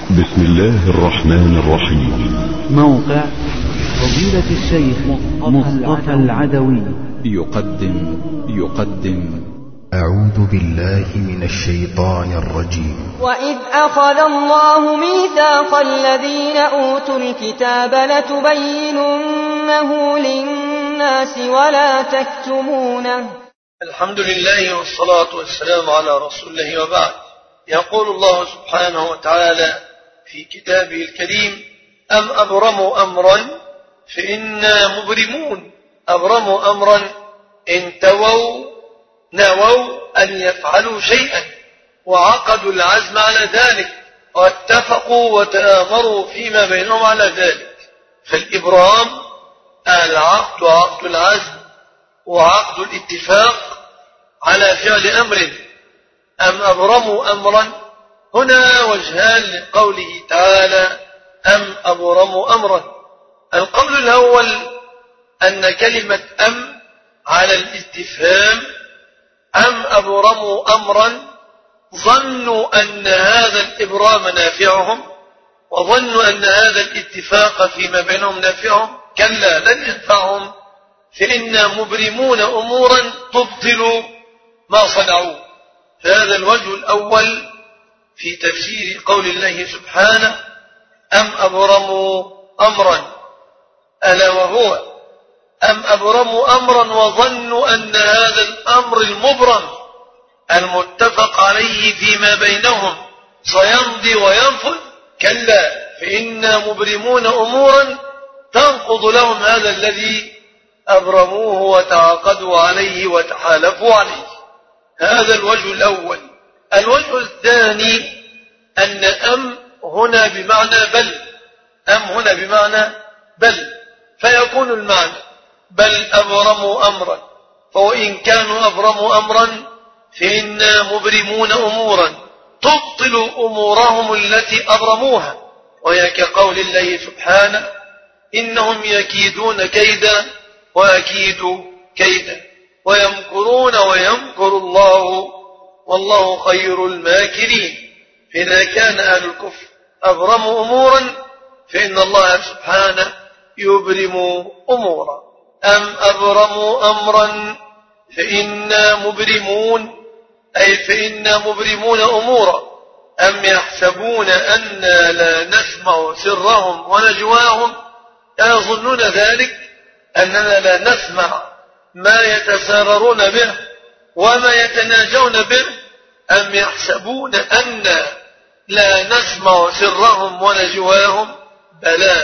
بسم الله الرحمن الرحيم. موقع فضيلة الشيخ مصطفى العدوي يقدم أعوذ بالله من الشيطان الرجيم. وإذ أخذ الله ميثاق الذين أوتوا الكتاب لتبيننه للناس ولا تكتمونه. الحمد لله والصلاة والسلام على رسول الله وبعد. يقول الله سبحانه وتعالى في كتابه الكريم: أم أبرموا أمرا فإنا مبرمون. أبرموا أمرا إن نووا أن يفعلوا شيئا وعقدوا العزم على ذلك واتفقوا وتآمروا فيما بينهم على ذلك. فالإبرام العقد وعقد العزم وعقد الاتفاق على فعل أمر. أم أبرموا أمرا، هنا وجهان لقوله تعالى أم أبرموا أمرا. القول الأول أن كلمة أم على الاستفهام، أم أبرموا أمرا، ظنوا أن هذا الإبرام نافعهم وظنوا أن هذا الاتفاق فيما بينهم نافعهم. كلا، لن ينفعهم، فإنا مبرمون أمورا تبطل ما صنعوا. فهذا الوجه الأول في تفسير قول الله سبحانه أم أبرموا أمرا، ألا وهو أم أبرموا أمرا وظنوا أن هذا الأمر المبرم المتفق عليه فيما بينهم سيمضي وينفذ. كلا، فإنا مبرمون أمورا تنقض لهم هذا الذي أبرموه وتعاقدوا عليه وتحالفوا عليه. هذا الوجه الأول. الوجه الثاني أن أم هنا بمعنى بل. أم هنا بمعنى بل، فيكون المعنى بل أبرموا أمرا، فوإن كانوا أبرموا أمرا فإنا مبرمون أمورا تبطل أمورهم التي أبرموها. وهي كقول الله سبحانه إنهم يكيدون كيدا وأكيد كيدا ويمكرون ويمكر الله والله خير الماكرين. فإذا كان أهل الكفر أبرموا أمورا فإن الله سبحانه يبرم أمورا. أم أبرموا أمرا فإنا مبرمون، أي فإنا مبرمون أمورا. أم يحسبون أنا لا نسمع سرهم ونجواهم، يظنون ذلك أننا لا نسمع ما يتساررون به وما يتناجون به. أم يحسبون أنا لا نسمع سرهم ونجواهم، بلى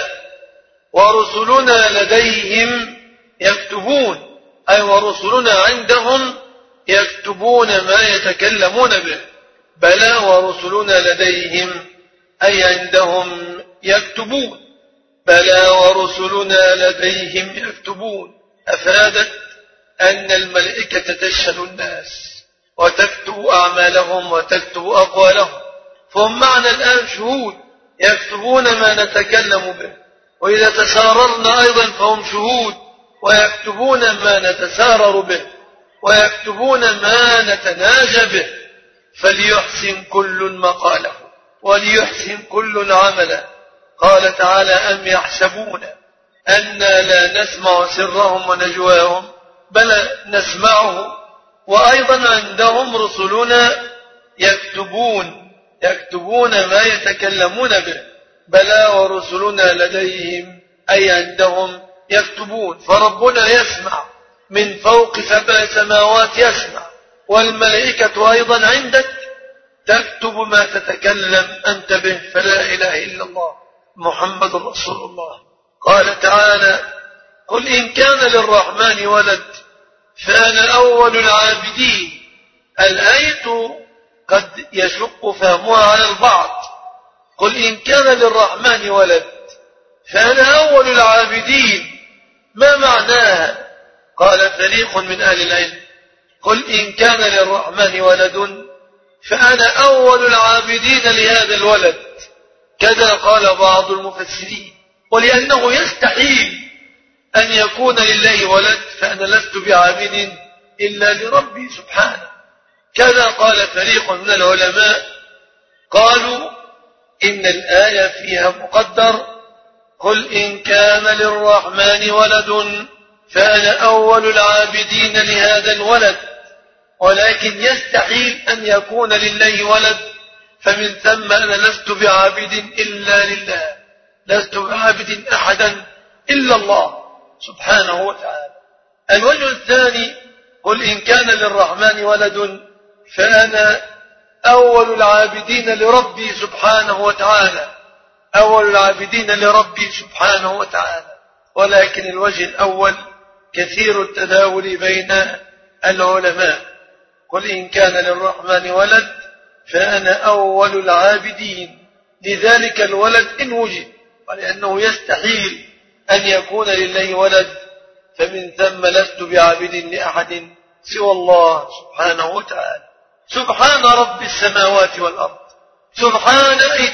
ورسلنا لديهم يكتبون، أي ورسلنا عندهم يكتبون ما يتكلمون به. بلى ورسلنا لديهم، أي عندهم يكتبون. بلى ورسلنا لديهم يكتبون أفادت أن الملائكة تشهد الناس وتكتب أعمالهم وتكتب أقوالهم، فهم معنا الآن شهود يكتبون ما نتكلم به، وإذا تساررنا أيضا فهم شهود ويكتبون ما نتسارر به ويكتبون ما نتناجى به. فليحسن كل مقاله وليحسن كل عملا. قال تعالى أم يحسبون أنا لا نسمع سرهم ونجواهم، بل نسمعه. وأيضا عندهم رسلنا يكتبون ما يتكلمون به. بلى ورسلنا لديهم، أي عندهم يكتبون. فربنا يسمع من فوق 7 سماوات، يسمع، والملائكة أيضا عندك تكتب ما تتكلم أنت به. فلا إله إلا الله محمد رسول الله. قال تعالى قل إن كان للرحمن ولد فأنا أول العابدين. الآية قد يشق فهمها على البعض. قل إن كان للرحمن ولد فأنا أول العابدين، ما معناها؟ قال فريق من أهل العلم قل إن كان للرحمن ولد فأنا أول العابدين لهذا الولد، كذا قال بعض المفسرين. ولأنه يستحيل أن يكون لله ولد فأنا لست بعابد إلا لربي سبحانه. كذا قال فريق من العلماء قالوا إن الآية فيها مقدر قل إن كان للرحمن ولد فأنا أول العابدين لهذا الولد، ولكن يستحيل أن يكون لله ولد، فمن ثم أنا لست بعابد إلا لله، لست بعابد أحدا إلا الله سبحانه وتعالى. الوجه الثاني قل إن كان للرحمن ولد فأنا أول العابدين لربي سبحانه وتعالى، أول العابدين لربي سبحانه وتعالى. ولكن الوجه الأول كثير التداول بين العلماء. قل إن كان للرحمن ولد فأنا أول العابدين لذلك الولد إن وجد، ولأنه يستحيل أن يكون لله ولد، فمن ثم لست بعابد لأحد سوى الله سبحانه وتعالى. سبحان رب السماوات والأرض، سبحان أي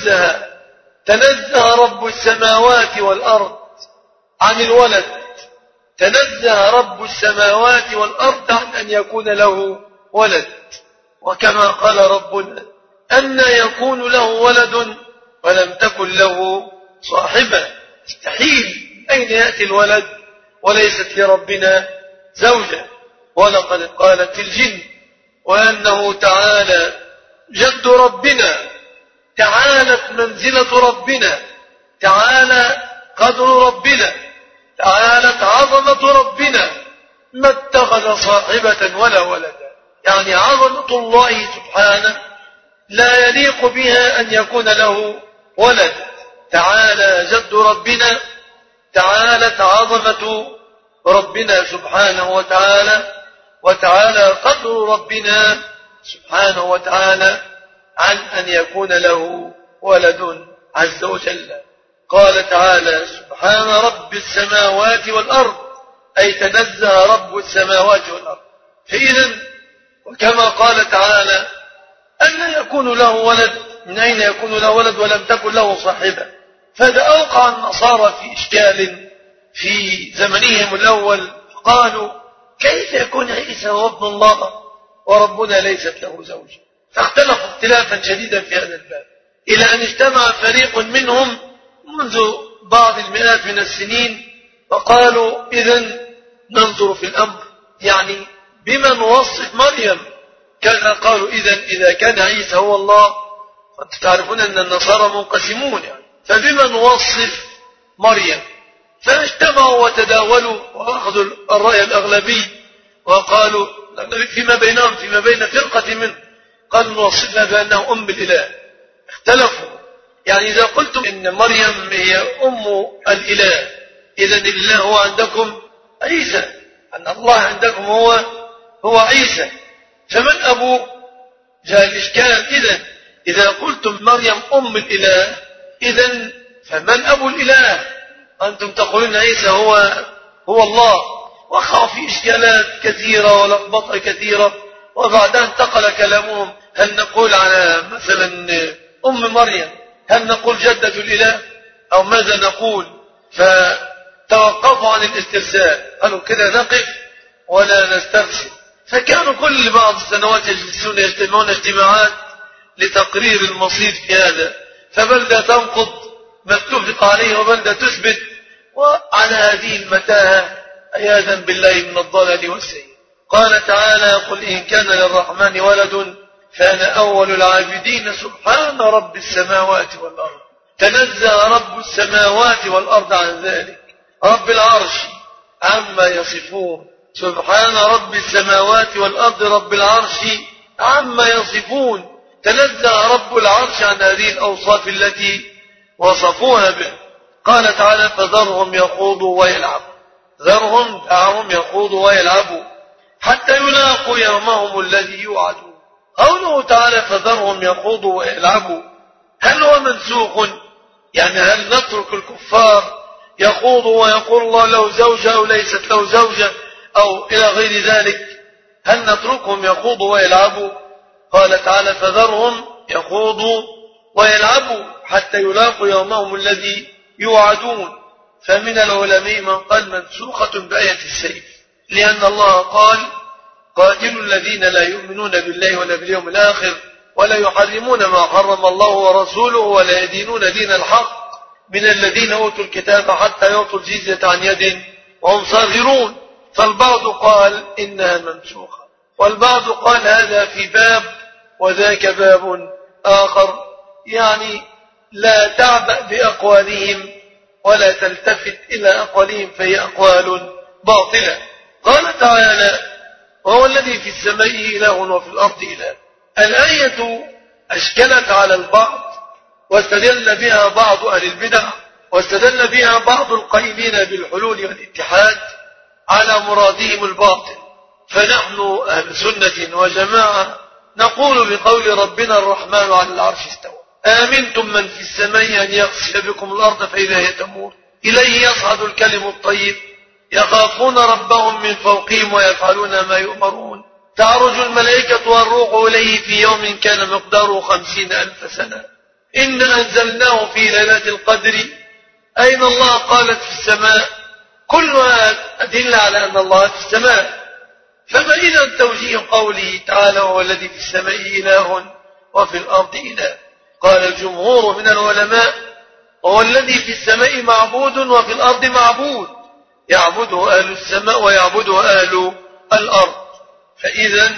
تنزه رب السماوات والأرض عن الولد، تنزه رب السماوات والأرض عن أن يكون له ولد. وكما قال ربنا أن يكون له ولد ولم تكن له صاحبة، استحيل أين يأتي الولد وليست لربنا زوجة. ولقد قالت الجن وأنه تعالى جد ربنا، تعالت منزلة ربنا، تعالى قدر ربنا، تعالت عظمة ربنا، ما اتخذ صاحبة ولا ولدا. يعني عظمة الله سبحانه لا يليق بها أن يكون له ولد. تعالى جد ربنا، تعالت عظمة ربنا سبحانه وتعالى، وتعالى قدر ربنا سبحانه وتعالى عن أن يكون له ولد عز وجل. قال تعالى سبحان رب السماوات والأرض، أي تنزه رب السماوات والأرض. فإذا وكما قال تعالى أن يكون له ولد، من أين يكون له ولد ولم تكن له صاحبة؟ فهذا أوقع النصارى في إشكال في زمنهم الأول، قالوا كيف يكون عيسى هو ابن الله وربنا ليست له زوج؟ فاختلفوا اختلافا شديدا في هذا الباب، إلى أن اجتمع فريق منهم منذ بعض المئات من السنين فقالوا إذن ننظر في الأمر، يعني بما نوصف مريم. كان قالوا إذا كان عيسى هو الله، وأنتم تعرفون أن النصارى منقسمون، يعني فبما نوصف مريم؟ فاجتمعوا وتداولوا وأخذوا الرأي الأغلبي وقالوا فيما بينهم، فيما بين فرقة منه، قالوا نوصفها بأنه أم الإله. اختلفوا، يعني إذا قلتم إن مريم هي أم الإله، إذن الإله هو عندكم عيسى، أن الله عندكم هو عيسى، فمن أبوه؟ جاء الإشكال. إذا قلتم مريم أم الإله، إذن فمن أبو الإله؟ أنتم تقولون عيسى هو الله. وقع في إشكالات كثيرة ولخبطة كثيرة، وبعدها انتقل كلامهم هل نقول على مثلا أم مريم، هل نقول جدة الإله أو ماذا نقول؟ فتوقفوا عن الاسترسال، قالوا كده نقف ولا نسترسل. فكانوا كل بعض السنوات يجلسون يجتمعون اجتماعات لتقرير المصير في هذا، فبلدة تنقض ما اتفق عليه وبلدة تثبت، وعلى هذه المتاهة عياذا بالله من الضلال والسيء. قال تعالى قل إن كان للرحمن ولد فأنا أول العابدين. سبحان رب السماوات والأرض، تنزه رب السماوات والأرض عن ذلك، رب العرش عما يصفون. سبحان رب السماوات والأرض رب العرش عما يصفون، تنزه رب العرش عن هذه الأوصاف التي وصفوها به. قال تعالى فذرهم يخوضوا ويلعبوا، ذرهم دعهم يخوضوا ويلعبوا حتى يلاقوا يومهم الذي يوعدون. قوله تعالى فذرهم يخوضوا ويلعبوا، هل هو منسوخ؟ يعني هل نترك الكفار يخوضوا ويقول الله له زوجة أو ليست له زوجة أو إلى غير ذلك؟ هل نتركهم يخوضوا ويلعبوا؟ قال تعالى فذرهم يخوضوا ويلعبوا حتى يلاقوا يومهم الذي يوعدون. فمن العلماء من قال منسوخة بآية السيف، لأن الله قال قاتلوا الذين لا يؤمنون بالله ولا باليوم الآخر ولا يحرمون ما حرم الله ورسوله ولا يدينون دين الحق من الذين أوتوا الكتاب حتى يعطوا الجزية عن يد وهم صاغرون. فالبعض قال إنها منسوخة، والبعض قال هذا في باب وذاك باب آخر، يعني لا تعبأ بأقوالهم ولا تلتفت إلى أقوالهم فهي أقوال باطلة. قال تعالى وهو الذي في السماء إله وفي الأرض إله. الآية أشكلت على البعض واستدل بها بعض أهل البدع واستدل بها بعض القائلين بالحلول والاتحاد على مرادهم الباطل. فنحن أهل سنة وجماعة نقول بقول ربنا الرحمن على العرش استوى آمنتم من في السماء أن يخسف بكم الأرض فإذا هي تمور إليه يصعد الكلم الطيب يخافون ربهم من فوقهم ويفعلون ما يؤمرون تعرج الملائكة والروح إليه في يوم كان مقداره 50,000 سنة إنا أنزلناه في ليلة القدر. أين الله؟ قالت في السماء. كلها أدل على أن الله في السماء. فما إذا توجيه قوله تعالى وهو الذي في السماء إله وفي الأرض إله؟ قال الجمهور من العلماء وهو الذي في السماء معبود وفي الأرض معبود، يعبده أهل السماء ويعبده أهل الأرض. فإذا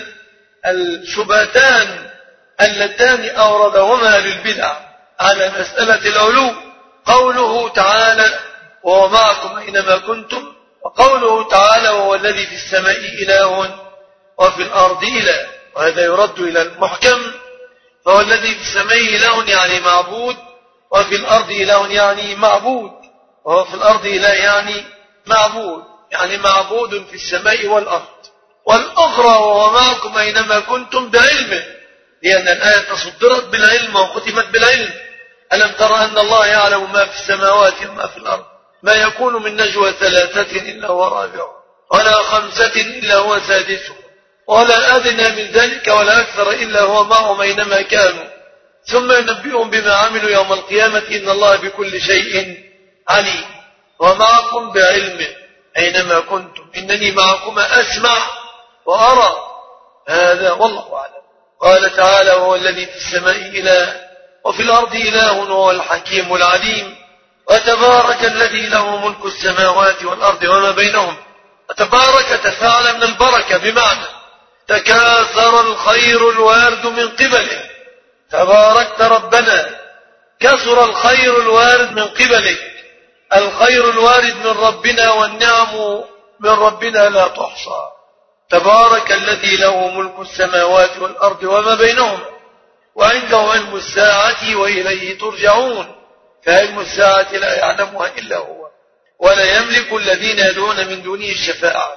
الشبهتان اللتان أوردهما أهل البدع على مسألة العلو قوله تعالى وهو معكم أينما كنتم، وقوله تعالى وهو الذي في السماء إله وفي الأرض إله، وهذا يرد إلى المحكم. فهو الذي في السماء إله يعني معبود، وفي الأرض إله يعني معبود، وهو في الأرض إله يعني معبود، يعني معبود في السماء والأرض. والأخرى وهو معكم أينما كنتم بعلمه، لأن الآية صدرت بالعلم وختمت بالعلم. ألم ترى أن الله يعلم ما في السماوات وما في الأرض؟ ما يكون من نجوى 3 إلا هو رابعهم ولا 5 إلا هو سادسهم ولا أدنى من ذلك ولا أكثر إلا هو معهم أينما كانوا ثم ينبئهم بما عملوا يوم القيامة إن الله بكل شيء عليم. ومعكم بعلمه أينما كنتم إنني معكما أسمع وأرى. هذا والله أعلم. قال تعالى وهو الذي في السماء إله وفي الأرض إله وهو الحكيم العليم. وتبارك الذي له ملك السماوات والأرض وما بينهم. وتبارك تفاعل من البركة بمعنى تكاثر الخير الوارد من قبله. تباركت ربنا، كثر الخير الوارد من قبلك. الخير الوارد من ربنا والنعم من ربنا لا تحصى. تبارك الذي له ملك السماوات والأرض وما بينهم وعنده علم الساعة وإليه ترجعون. فعلم الساعة لا يعلمها إلا هو ولا يملك الذين يدعون من دونه الشفاعة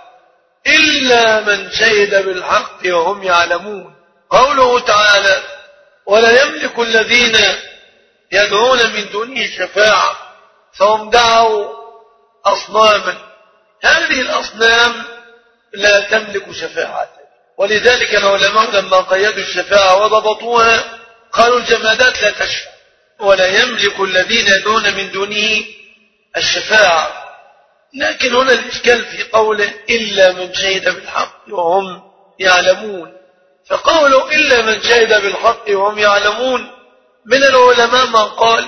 إلا من شهد بالحق وهم يعلمون. قوله تعالى ولا يملك الذين يدعون من دونه الشفاعة فهم دعوا أصناما. هذه الأصنام لا تملك شفاعة، ولذلك العلماء لما قيدوا الشفاعة وضبطوها قالوا الجمادات لا تشفع. ولا يملك الذين يدعون من دونه الشفاعة. لكن هنا الإشكال في قوله إلا من شهد بالحق وهم يعلمون. فقوله إلا من شهد بالحق وهم يعلمون من العلماء من قال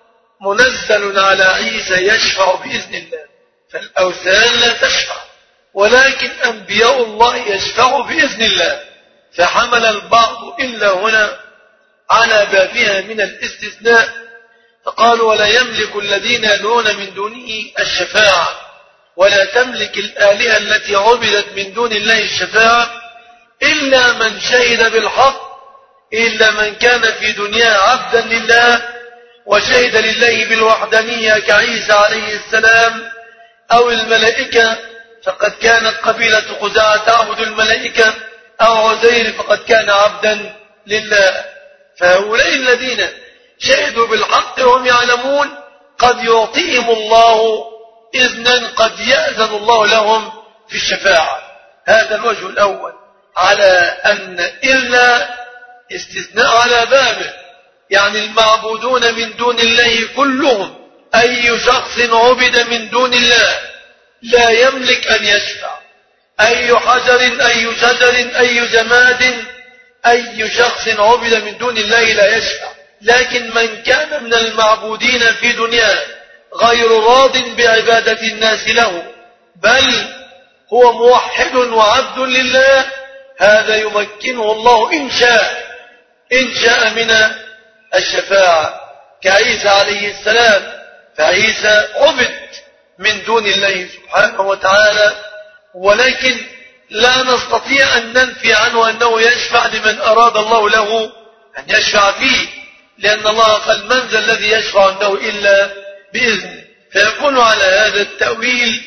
منزل على عيسى يشفع بإذن الله، فالأوثان لا تشفع ولكن أنبياء الله يشفع بإذن الله. فحمل البعض إلا هنا على بابها من الاستثناء فقالوا ولا يملك الذين يدعون من دونه الشفاعة ولا تملك الآلهة التي عبدت من دون الله الشفاعة إلا من شهد بالحق، إلا من كان في دنيا عبدا لله وشهد لله بالوحدانية كعيسى عليه السلام أو الملائكة فقد كانت قبيلة خزاعة تعبد الملائكة أو عزير فقد كان عبدا لله. فهؤلاء الذين شهدوا بالحق وهم يعلمون قد يعطيهم الله إذنا قد يأذن الله لهم في الشفاعة. هذا الوجه الأول على أن إلا استثناء على بابه، يعني المعبودون من دون الله كلهم أي شخص عبد من دون الله لا يملك أن يشفع. أي حجر أي شجر أي جماد أي شخص عبد من دون الله لا يشفع، لكن من كان من المعبودين في دنياه غير راض بعبادة الناس له، بل هو موحد وعبد لله، هذا يمكنه الله إن شاء من الشفاعة، كعيسى عليه السلام. فعيسى عبد من دون الله سبحانه وتعالى، ولكن لا نستطيع أن ننفي عنه أنه يشفع لمن أراد الله له أن يشفع فيه، لأن الله قال: من ذا الذي يشفع عنده إلا بإذنه. فيكون على هذا التأويل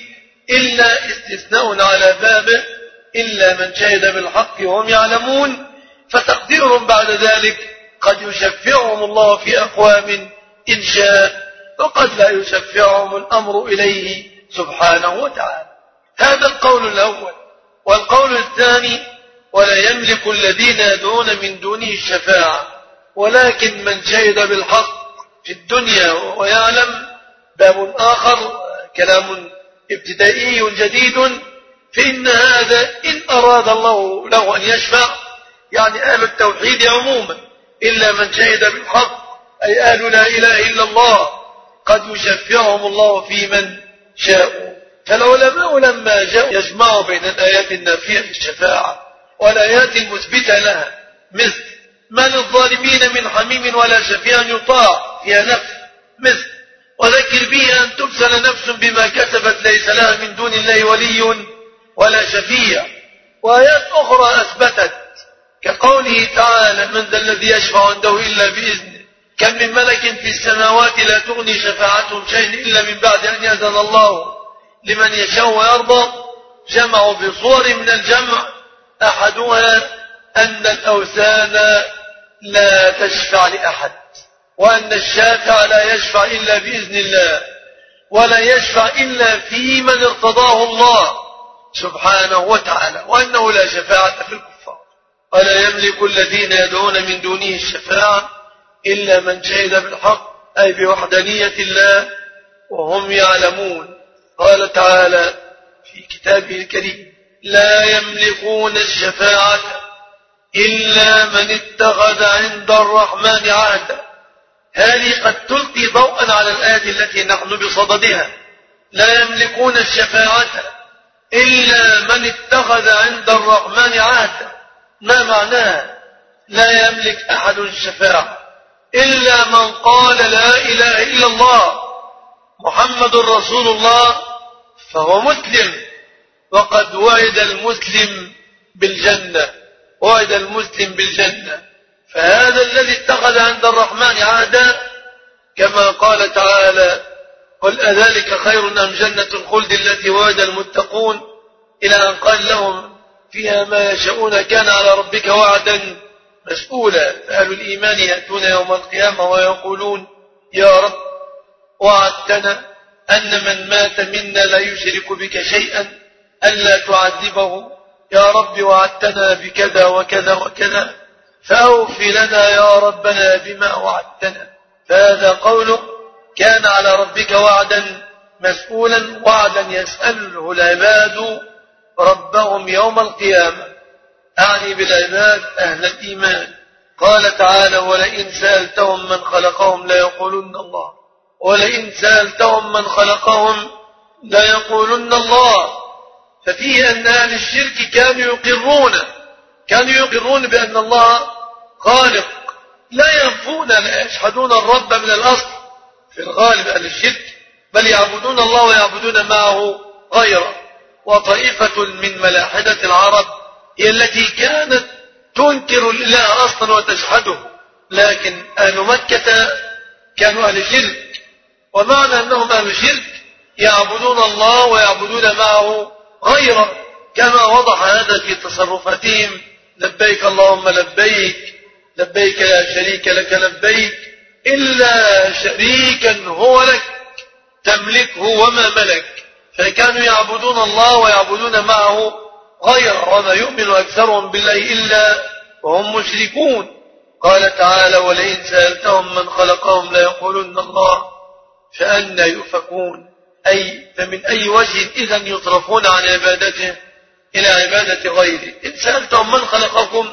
إلا استثناء على بابه، إلا من شهد بالحق وهم يعلمون. فتقدير بعد ذلك: قد يشفعهم الله في أقوام إن شاء، وقد لا يشفعهم الأمر إليه سبحانه وتعالى. هذا القول الأول. والقول الثاني: ولا يملك الذين يدعون من دونه الشفاعة، ولكن من شهد بالحق في الدنيا ويعلم. باب آخر، كلام ابتدائي جديد، فإن هذا إن أراد الله له أن يشفع، يعني أهل التوحيد عموما، إلا من شهد بالحق أي أهل لا إله إلا الله، قد يشفعهم الله في من شاء. فالعلماء لما جاءوا يجمعوا بين الآيات النافية للشفاعة والآيات المثبتة لها، مثل: ما للظالمين من حميم ولا شفيع يطاع، فيها نفي، مثل: وذكر به أن تبسل نفس بما كسبت ليس لها من دون الله ولي ولا شفيع. وآيات أخرى أثبتت، كقوله تعالى: من ذا الذي يشفع عنده إلا بإذنه، كم من ملك في السماوات لا تغني شفاعتهم شيئا إلا من بعد أن يأذن الله لمن يشاء ويرضى. جمعوا بصور من الجمع، أحدها أن الأوثان لا تشفع لأحد، وأن الشافع لا يشفع إلا بإذن الله، ولا يشفع إلا في من ارتضاه الله سبحانه وتعالى، وأنه لا شفاعة في الكفار. ولا يملك الذين يدعون من دونه الشفاعة إلا من شهد بالحق، أي بوحدانية الله وهم يعلمون. قال تعالى في كتابه الكريم: لا يملكون الشفاعة إلا من اتخذ عند الرحمن عهدا. هذه قد تلقي ضوءا على الآية التي نحن بصددها. لا يملكون الشفاعة إلا من اتخذ عند الرحمن عهدا. ما معناها؟ لا يملك أحد الشفاعة إلا من قال لا إله إلا الله محمد رسول الله، فهو مسلم، وقد وعد المسلم بالجنة، وعد المسلم بالجنة. فهذا الذي اتخذ عند الرحمن عهدا، كما قال تعالى: قل أذلك خير أم جنة الخلد التي وعد المتقون، إلى أن قال لهم: فيها ما يشاءون كان على ربك وعدا مسؤولا. فأهل الإيمان يأتون يوم القيامة ويقولون: يا رب وعدتنا أن من مات منا لا يشرك بك شيئا ألا تعذبه، يا رب وعدتنا بكذا وكذا وكذا، فأوف لنا يا ربنا بما وعدتنا. فهذا قوله: كان على ربك وعدا مسؤولا، وعدا يسأله العباد ربهم يوم القيامة، أعني بالعباد أهل الإيمان. قال تعالى: ولئن سألتهم من خلقهم ليقولن الله، ولئن سألتهم من خلقهم ليقولن الله. ففيه أن أهل الشرك كانوا يقرون بأن الله خالق، لا ينفون، لا يشهدون الرب من الأصل في الغالب أهل الشرك، بل يعبدون الله ويعبدون معه غيره. وطائفة من ملاحدة العرب هي التي كانت تنكر الإله أصلا وتجحده، لكن أهل مكة كانوا أهل شرك، ومعنى أنهم أهل شرك يعبدون الله ويعبدون معه غيره، كما وضح هذا في تصرفاتهم: لبيك اللهم لبيك، لبيك لا شريك لك لبيك، إلا شريكا هو لك تملكه وما ملك. فكانوا يعبدون الله ويعبدون معه غيره، وما يؤمن أكثرهم بالله إلا وهم مشركون. قال تعالى: ولئن سألتهم من خلقهم ليقولن الله، فأنى يؤفكون، أي فمن أي وجه إذن يصرفون عن عبادته إلى عبادة غيره. إن سألتهم من خلقكم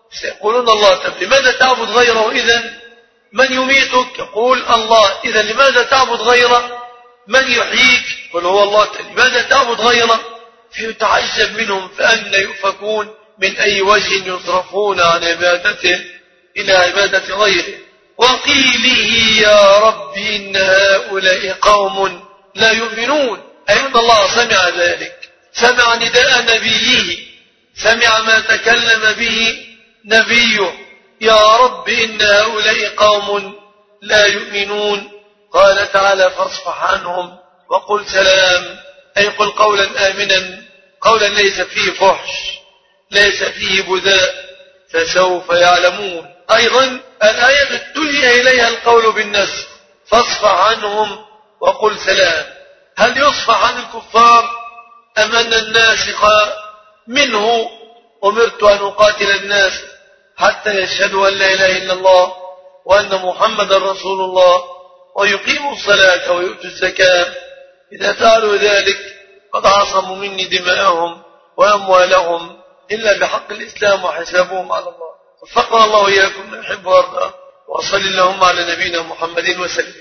سيقولون الله. طب لماذا تعبد غيره إذن؟ من يميتك؟ يقول الله. إذن لماذا تعبد غيره؟ من يحييك؟ قل هو الله. لماذا تعبد غيره؟ فيتعجب منهم فأن يؤفكون، من أي وجه يصرفون عن عبادته إلى عبادة غيره. وقيله يا رب إن هؤلاء قوم لا يؤمنون، أي أن الله سمع ذلك، سمع نداء نبيه، سمع ما تكلم به نبيه. يا رب إن هؤلاء قوم لا يؤمنون. قال تعالى فاصفح عنهم وقل سلام، أي قل قولا آمنا، قولا ليس فيه فحش، ليس فيه بذاء، فسوف يعلمون. أيضا الآية اتجه إليها القول بالنسخ، فاصفح عنهم وقل سلام. هل يصفح عن الكفار أم أن الناسخ منه أمرت أن أقاتل الناس حتى يشهدوا أن لا إله إلا الله وأن محمد رسول الله ويقيموا الصلاة ويؤتوا الزكاة؟ إذا فعلوا ذلك قد عصموا مني دماءهم وأموالهم إلا بحق الإسلام وحسابهم على الله. وفقنا الله إياكم من يحب ويرضى. وصل اللهم على نبينا محمد وسلم.